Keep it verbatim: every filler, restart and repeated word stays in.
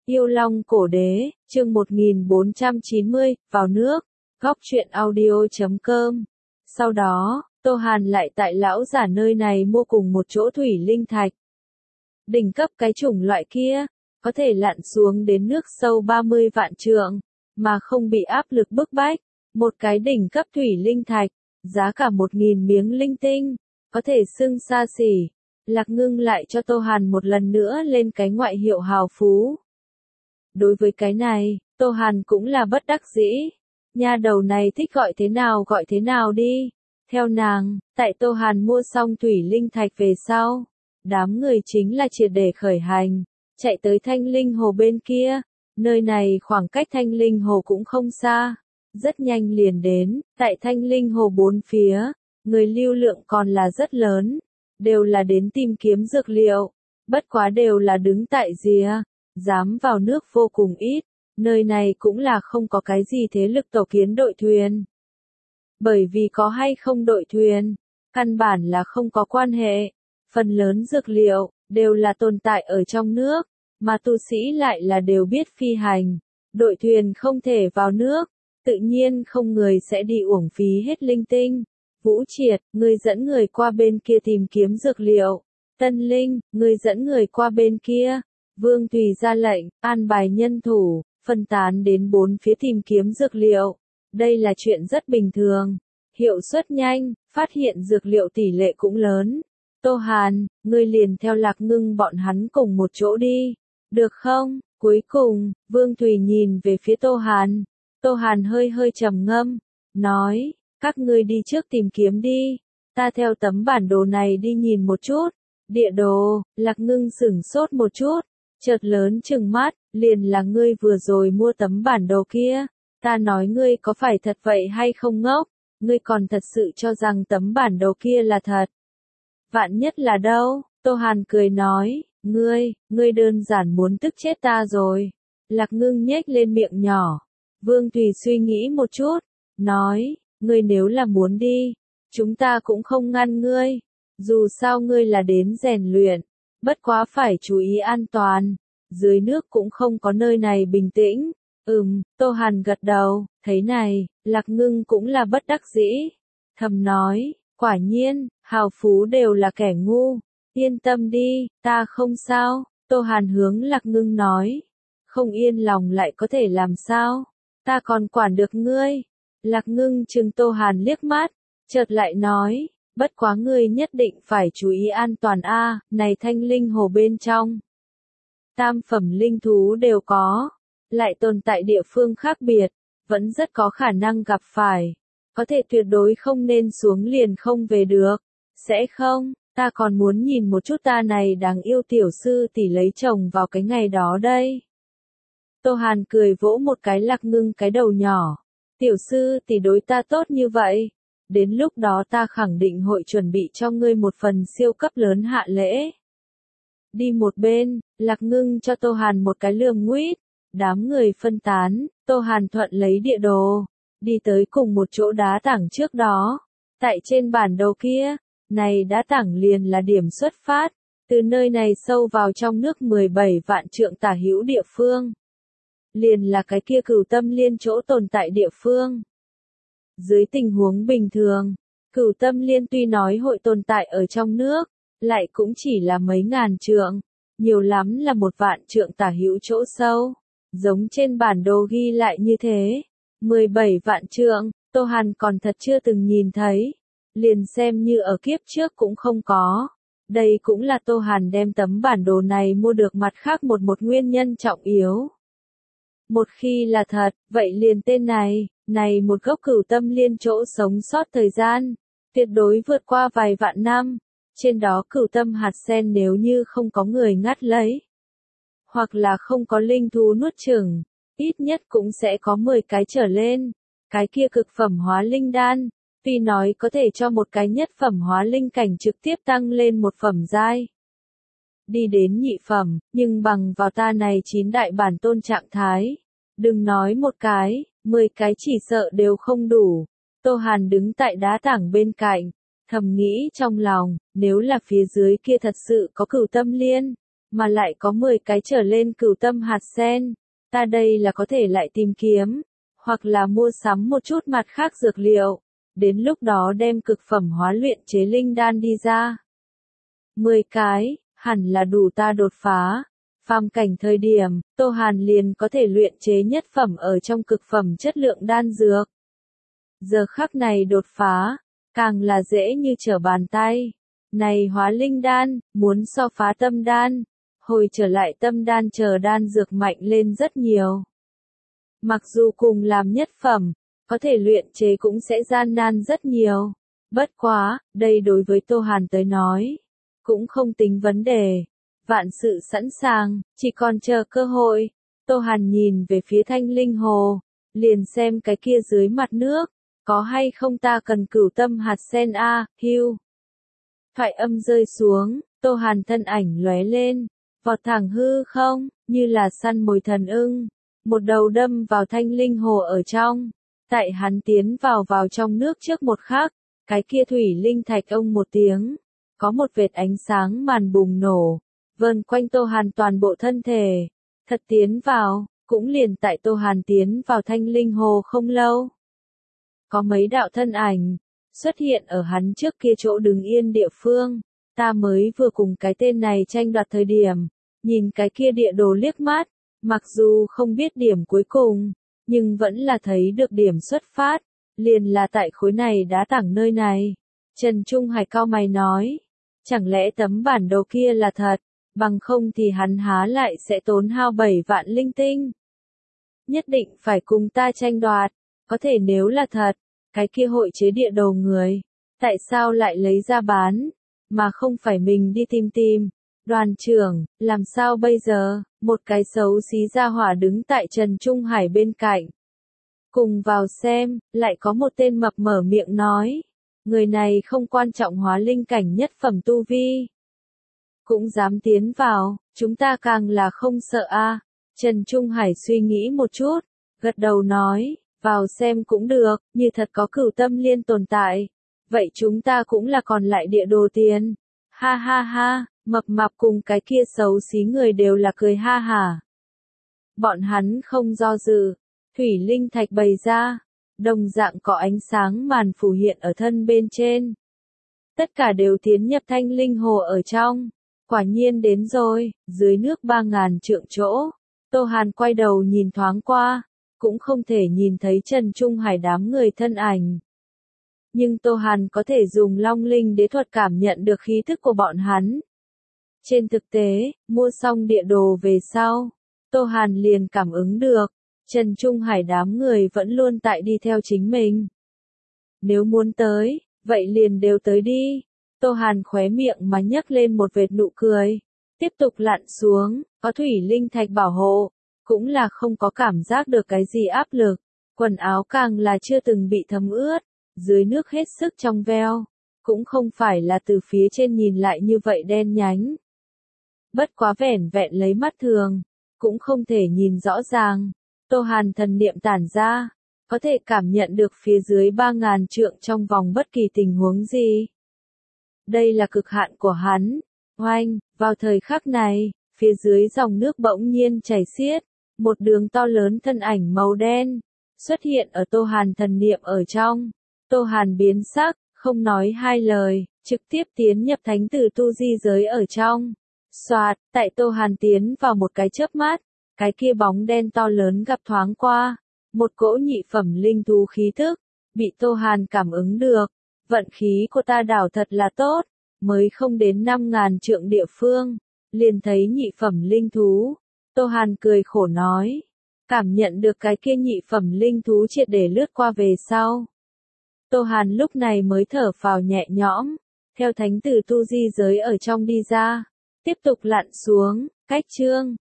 Yêu Long Cổ Đế, chương một nghìn bốn trăm chín mươi, vào nước, góc truyện audio chấm com. Sau đó, Tô Hàn lại tại lão giả nơi này mua cùng một chỗ thủy linh thạch. Đỉnh cấp cái chủng loại kia, có thể lặn xuống đến nước sâu ba mươi vạn trượng, mà không bị áp lực bức bách. Một cái đỉnh cấp thủy linh thạch, giá cả một nghìn miếng linh tinh, có thể xưng xa xỉ. Lạc Ngưng lại cho Tô Hàn một lần nữa lên cái ngoại hiệu hào phú. Đối với cái này, Tô Hàn cũng là bất đắc dĩ. Nha đầu này thích gọi thế nào gọi thế nào đi. Theo nàng, tại Tô Hàn mua xong thủy linh thạch về sau, đám người chính là triệt để khởi hành, chạy tới Thanh Linh Hồ bên kia. Nơi này khoảng cách Thanh Linh Hồ cũng không xa, rất nhanh liền đến. Tại Thanh Linh Hồ bốn phía, người lưu lượng còn là rất lớn, đều là đến tìm kiếm dược liệu, bất quá đều là đứng tại rìa, dám vào nước vô cùng ít. Nơi này cũng là không có cái gì thế lực tổ kiến đội thuyền. Bởi vì có hay không đội thuyền, căn bản là không có quan hệ. Phần lớn dược liệu, đều là tồn tại ở trong nước, mà tu sĩ lại là đều biết phi hành. Đội thuyền không thể vào nước, tự nhiên không người sẽ đi uổng phí hết linh tinh. Vũ Triệt, người dẫn người qua bên kia tìm kiếm dược liệu. Tân Linh, người dẫn người qua bên kia. Vương Tùy ra lệnh, an bài nhân thủ, phân tán đến bốn phía tìm kiếm dược liệu. Đây là chuyện rất bình thường. Hiệu suất nhanh, phát hiện dược liệu tỷ lệ cũng lớn. Tô Hàn, ngươi liền theo Lạc Ngưng bọn hắn cùng một chỗ đi. Được không? Cuối cùng, Vương Tùy nhìn về phía Tô Hàn. Tô Hàn hơi hơi trầm ngâm, nói, các ngươi đi trước tìm kiếm đi. Ta theo tấm bản đồ này đi nhìn một chút. Địa đồ, Lạc Ngưng sửng sốt một chút, chợt lớn trừng mắt, liền là ngươi vừa rồi mua tấm bản đồ kia. Ta nói ngươi có phải thật vậy hay không ngốc? Ngươi còn thật sự cho rằng tấm bản đồ kia là thật. Vạn nhất là đâu? Tô Hàn cười nói, ngươi, ngươi đơn giản muốn tức chết ta rồi. Lạc Ngưng nhếch lên miệng nhỏ. Vương Tùy suy nghĩ một chút, nói, ngươi nếu là muốn đi, chúng ta cũng không ngăn ngươi. Dù sao ngươi là đến rèn luyện, bất quá phải chú ý an toàn. Dưới nước cũng không có nơi này bình tĩnh. Ừm, Tô Hàn gật đầu, thấy này, Lạc Ngưng cũng là bất đắc dĩ. Thầm nói, quả nhiên, hào phú đều là kẻ ngu. Yên tâm đi, ta không sao. Tô Hàn hướng Lạc Ngưng nói, không yên lòng lại có thể làm sao? Ta còn quản được ngươi. Lạc Ngưng trừng Tô Hàn liếc mắt, chợt lại nói, bất quá ngươi nhất định phải chú ý an toàn a, này Thanh Linh Hồ bên trong. Tam phẩm linh thú đều có, lại tồn tại địa phương khác biệt, vẫn rất có khả năng gặp phải. Có thể tuyệt đối không nên xuống liền không về được. Sẽ không, ta còn muốn nhìn một chút ta này đáng yêu tiểu sư tỷ lấy chồng vào cái ngày đó đây. Tô Hàn cười vỗ một cái Lạc Ngưng cái đầu nhỏ. Tiểu sư tỷ đối ta tốt như vậy. Đến lúc đó ta khẳng định hội chuẩn bị cho ngươi một phần siêu cấp lớn hạ lễ. Đi một bên, Lạc Ngưng cho Tô Hàn một cái lườm nguýt. Đám người phân tán, Tô Hàn thuận lấy địa đồ, đi tới cùng một chỗ đá tảng trước đó. Tại trên bản đồ kia, này đá tảng liền là điểm xuất phát, từ nơi này sâu vào trong nước mười bảy vạn trượng tả hữu địa phương. Liền là cái kia Cửu Tâm Liên chỗ tồn tại địa phương. Dưới tình huống bình thường, Cửu Tâm Liên tuy nói hội tồn tại ở trong nước, lại cũng chỉ là mấy ngàn trượng, nhiều lắm là một vạn trượng tả hữu chỗ sâu. Giống trên bản đồ ghi lại như thế, mười bảy vạn trượng, Tô Hàn còn thật chưa từng nhìn thấy, liền xem như ở kiếp trước cũng không có. Đây cũng là Tô Hàn đem tấm bản đồ này mua được mặt khác một một nguyên nhân trọng yếu. Một khi là thật, vậy liền tên này, này một gốc Cửu Tâm Liên chỗ sống sót thời gian, tuyệt đối vượt qua vài vạn năm. Trên đó cửu tâm hạt sen nếu như không có người ngắt lấy, hoặc là không có linh thú nuốt chửng, ít nhất cũng sẽ có mười cái trở lên. Cái kia cực phẩm hóa linh đan, tuy nói có thể cho một cái nhất phẩm hóa linh cảnh trực tiếp tăng lên một phẩm giai, đi đến nhị phẩm, nhưng bằng vào ta này chín đại bản tôn trạng thái, đừng nói một cái, mười cái chỉ sợ đều không đủ. Tô Hàn đứng tại đá tảng bên cạnh, thầm nghĩ trong lòng, nếu là phía dưới kia thật sự có Cửu Tâm Liên, mà lại có mười cái trở lên cửu tâm hạt sen. Ta đây là có thể lại tìm kiếm, hoặc là mua sắm một chút mặt khác dược liệu, đến lúc đó đem cực phẩm hóa luyện chế linh đan đi ra. mười cái, hẳn là đủ ta đột phá. Phàm cảnh thời điểm, Tô Hàn liền có thể luyện chế nhất phẩm ở trong cực phẩm chất lượng đan dược. Giờ khắc này đột phá, càng là dễ như trở bàn tay. Này hóa linh đan, muốn so phá tâm đan, hồi trở lại tâm đan chờ đan dược mạnh lên rất nhiều. Mặc dù cùng làm nhất phẩm, có thể luyện chế cũng sẽ gian nan rất nhiều. Bất quá, đây đối với Tô Hàn tới nói, cũng không tính vấn đề. Vạn sự sẵn sàng, chỉ còn chờ cơ hội. Tô Hàn nhìn về phía Thanh Linh Hồ, liền xem cái kia dưới mặt nước, có hay không ta cần cửu tâm hạt sen a, hưu. Thoại âm rơi xuống, Tô Hàn thân ảnh lóe lên, vọt thẳng hư không, như là săn mồi thần ưng, một đầu đâm vào Thanh Linh Hồ ở trong. Tại hắn tiến vào vào trong nước trước một khắc, cái kia thủy linh thạch ông một tiếng, có một vệt ánh sáng màn bùng nổ, vờn quanh Tô Hàn toàn bộ thân thể, thật tiến vào, cũng liền tại Tô Hàn tiến vào Thanh Linh Hồ không lâu. Có mấy đạo thân ảnh, xuất hiện ở hắn trước kia chỗ đứng yên địa phương, ta mới vừa cùng cái tên này tranh đoạt thời điểm, nhìn cái kia địa đồ liếc mắt, mặc dù không biết điểm cuối cùng, nhưng vẫn là thấy được điểm xuất phát, liền là tại khối này đá tảng nơi này. Trần Trung Hải cao mày nói, chẳng lẽ tấm bản đồ kia là thật, bằng không thì hắn há lại sẽ tốn hao bảy vạn linh tinh. Nhất định phải cùng ta tranh đoạt, có thể nếu là thật, cái kia hội chế địa đồ người, tại sao lại lấy ra bán, mà không phải mình đi tìm tìm. Đoàn trưởng, làm sao bây giờ, một cái xấu xí ra hỏa đứng tại Trần Trung Hải bên cạnh. Cùng vào xem, lại có một tên mập mở miệng nói, người này không quan trọng hóa linh cảnh nhất phẩm tu vi. Cũng dám tiến vào, chúng ta càng là không sợ a. Trần Trung Hải suy nghĩ một chút, gật đầu nói, vào xem cũng được, như thật có cửu tâm liên tồn tại. Vậy chúng ta cũng là còn lại địa đồ tiền. Ha ha ha, mập mạp cùng cái kia xấu xí người đều là cười ha hả. Bọn hắn không do dự, thủy linh thạch bày ra, đồng dạng có ánh sáng màn phủ hiện ở thân bên trên. Tất cả đều tiến nhập Thanh Linh Hồ ở trong. Quả nhiên đến rồi, dưới nước ba ngàn trượng chỗ. Tô Hàn quay đầu nhìn thoáng qua, cũng không thể nhìn thấy Trần Trung Hải đám người thân ảnh. Nhưng Tô Hàn có thể dùng Long Linh đế thuật cảm nhận được khí thức của bọn hắn. Trên thực tế, mua xong địa đồ về sau, Tô Hàn liền cảm ứng được, Trần Trung Hải đám người vẫn luôn tại đi theo chính mình. Nếu muốn tới, vậy liền đều tới đi. Tô Hàn khóe miệng mà nhấc lên một vệt nụ cười, tiếp tục lặn xuống, có thủy linh thạch bảo hộ, cũng là không có cảm giác được cái gì áp lực, quần áo càng là chưa từng bị thấm ướt, dưới nước hết sức trong veo, cũng không phải là từ phía trên nhìn lại như vậy đen nhánh. Bất quá vẻn vẹn lấy mắt thường, cũng không thể nhìn rõ ràng. Tô Hàn thần niệm tản ra, có thể cảm nhận được phía dưới ba ngàn trượng trong vòng bất kỳ tình huống gì. Đây là cực hạn của hắn. Oanh, vào thời khắc này, phía dưới dòng nước bỗng nhiên chảy xiết, một đường to lớn thân ảnh màu đen, xuất hiện ở Tô Hàn thần niệm ở trong. Tô Hàn biến sắc, không nói hai lời, trực tiếp tiến nhập thánh tử tu di giới ở trong. Soạt, tại Tô Hàn tiến vào một cái chớp mắt, cái kia bóng đen to lớn gặp thoáng qua, một cỗ nhị phẩm linh thú khí thức, bị Tô Hàn cảm ứng được. Vận khí của ta đảo thật là tốt, mới không đến năm ngàn trượng địa phương, liền thấy nhị phẩm linh thú. Tô Hàn cười khổ nói, cảm nhận được cái kia nhị phẩm linh thú triệt để lướt qua về sau. Tô Hàn lúc này mới thở phào nhẹ nhõm, theo thánh tử tu di giới ở trong đi ra, tiếp tục lặn xuống, cách chương.